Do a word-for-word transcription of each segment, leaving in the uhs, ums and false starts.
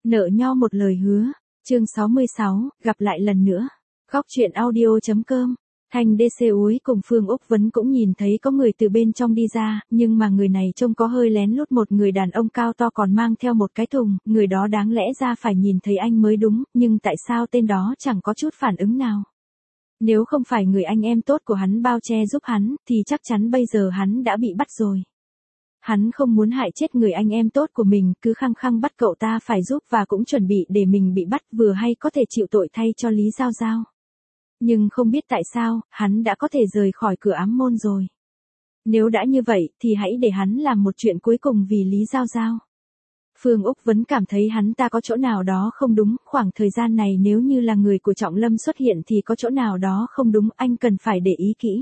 Nợ nho một lời hứa. Chương sáu mươi sáu, gặp lại lần nữa. Góc truyện audio chấm com. Thanh đê xê úi cùng Phương Úc Vấn cũng nhìn thấy có người từ bên trong đi ra, nhưng mà người này trông có hơi lén lút, một người đàn ông cao to còn mang theo một cái thùng, người đó đáng lẽ ra phải nhìn thấy anh mới đúng, nhưng tại sao tên đó chẳng có chút phản ứng nào. Nếu không phải người anh em tốt của hắn bao che giúp hắn, thì chắc chắn bây giờ hắn đã bị bắt rồi. Hắn không muốn hại chết người anh em tốt của mình, cứ khăng khăng bắt cậu ta phải giúp và cũng chuẩn bị để mình bị bắt, vừa hay có thể chịu tội thay cho Lý Giao Giao. Nhưng không biết tại sao, hắn đã có thể rời khỏi cửa ám môn rồi. Nếu đã như vậy, thì hãy để hắn làm một chuyện cuối cùng vì Lý Giao Giao. Phương Úc Vấn cảm thấy hắn ta có chỗ nào đó không đúng, khoảng thời gian này nếu như là người của Trọng Lâm xuất hiện thì có chỗ nào đó không đúng, anh cần phải để ý kỹ.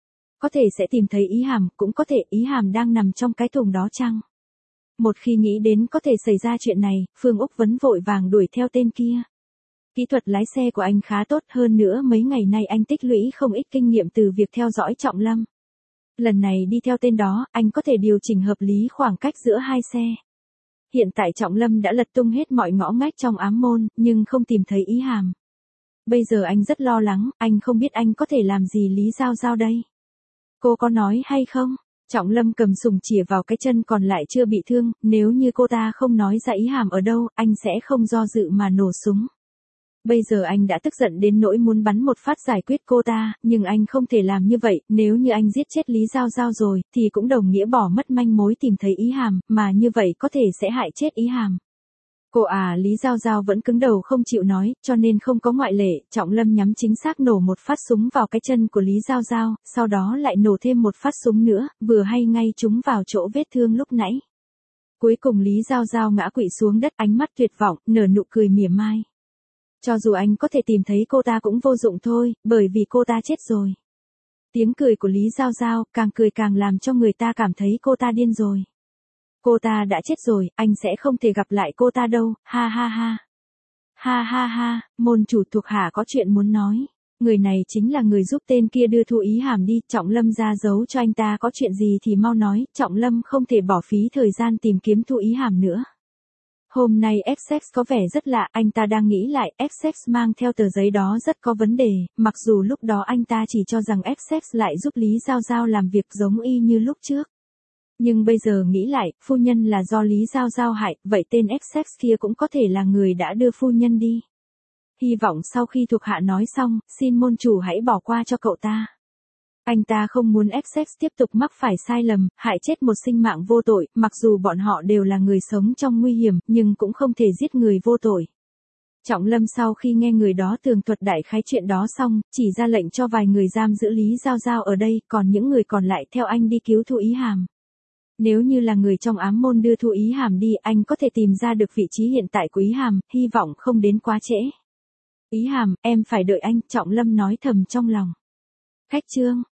Có thể sẽ tìm thấy ý hàm, cũng có thể ý hàm đang nằm trong cái thùng đó chăng? Một khi nghĩ đến có thể xảy ra chuyện này, Phương Úc Vấn vội vàng đuổi theo tên kia. Kỹ thuật lái xe của anh khá tốt, hơn nữa mấy ngày nay anh tích lũy không ít kinh nghiệm từ việc theo dõi Trọng Lâm. Lần này đi theo tên đó, anh có thể điều chỉnh hợp lý khoảng cách giữa hai xe. Hiện tại Trọng Lâm đã lật tung hết mọi ngõ ngách trong ám môn, nhưng không tìm thấy ý hàm. Bây giờ anh rất lo lắng, anh không biết anh có thể làm gì Lý Giao Giao đây. Cô có nói hay không? Trọng Lâm cầm súng chĩa vào cái chân còn lại chưa bị thương, nếu như cô ta không nói ra ý hàm ở đâu, anh sẽ không do dự mà nổ súng. Bây giờ anh đã tức giận đến nỗi muốn bắn một phát giải quyết cô ta, nhưng anh không thể làm như vậy, nếu như anh giết chết Lý Giao Giao rồi, thì cũng đồng nghĩa bỏ mất manh mối tìm thấy ý hàm, mà như vậy có thể sẽ hại chết ý hàm. Cô à, Lý Giao Giao vẫn cứng đầu không chịu nói, cho nên không có ngoại lệ, Trọng Lâm nhắm chính xác nổ một phát súng vào cái chân của Lý Giao Giao, sau đó lại nổ thêm một phát súng nữa, vừa hay ngay trúng vào chỗ vết thương lúc nãy. Cuối cùng Lý Giao Giao ngã quỵ xuống đất, ánh mắt tuyệt vọng, nở nụ cười mỉa mai. Cho dù anh có thể tìm thấy cô ta cũng vô dụng thôi, bởi vì cô ta chết rồi. Tiếng cười của Lý Giao Giao, càng cười càng làm cho người ta cảm thấy cô ta điên rồi. Cô ta đã chết rồi, anh sẽ không thể gặp lại cô ta đâu, ha ha ha. Ha ha ha, môn chủ thuộc hạ có chuyện muốn nói. Người này chính là người giúp tên kia đưa Thu Ý Hàm đi, Trọng Lâm ra giấu cho anh ta, có chuyện gì thì mau nói, Trọng Lâm không thể bỏ phí thời gian tìm kiếm Thu Ý Hàm nữa. Hôm nay Essex có vẻ rất lạ, anh ta đang nghĩ lại, Essex mang theo tờ giấy đó rất có vấn đề, mặc dù lúc đó anh ta chỉ cho rằng Essex lại giúp Lý Giao Giao làm việc giống y như lúc trước. Nhưng bây giờ nghĩ lại, phu nhân là do Lý Giao Giao hại, vậy tên Essex kia cũng có thể là người đã đưa phu nhân đi. Hy vọng sau khi thuộc hạ nói xong, xin môn chủ hãy bỏ qua cho cậu ta. Anh ta không muốn Essex tiếp tục mắc phải sai lầm, hại chết một sinh mạng vô tội, mặc dù bọn họ đều là người sống trong nguy hiểm, nhưng cũng không thể giết người vô tội. Trọng Lâm sau khi nghe người đó tường thuật đại khái chuyện đó xong, chỉ ra lệnh cho vài người giam giữ Lý Giao Giao ở đây, còn những người còn lại theo anh đi cứu Thu Ý Hàm. Nếu như là người trong ám môn đưa Thu Ý Hàm đi, anh có thể tìm ra được vị trí hiện tại của Ý Hàm, hy vọng không đến quá trễ. Ý Hàm, em phải đợi anh, Trọng Lâm nói thầm trong lòng. Khách trương.